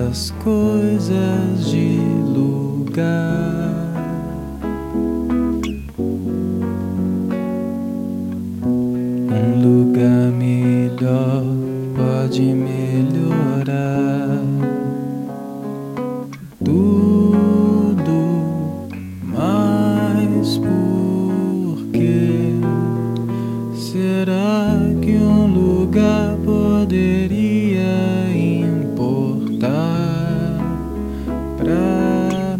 as coisas de lugar. Um lugar melhor pode melhorar tudo, mas por que será que um lugar poderia importar pra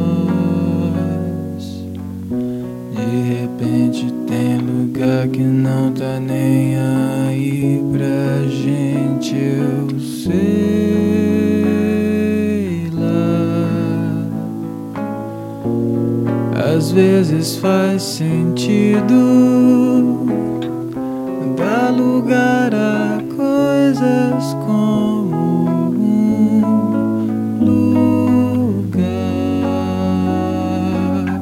nós? De repente tem lugar que não tá nem aí pra gente, eu sei lá. Às vezes faz sentido dar lugar a coisas como um lugar,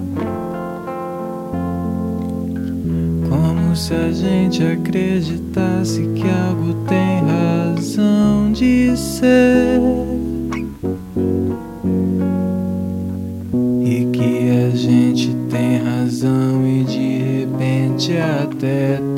como se a gente acreditasse que algo tem razão de ser e que a gente tem razão e de repente até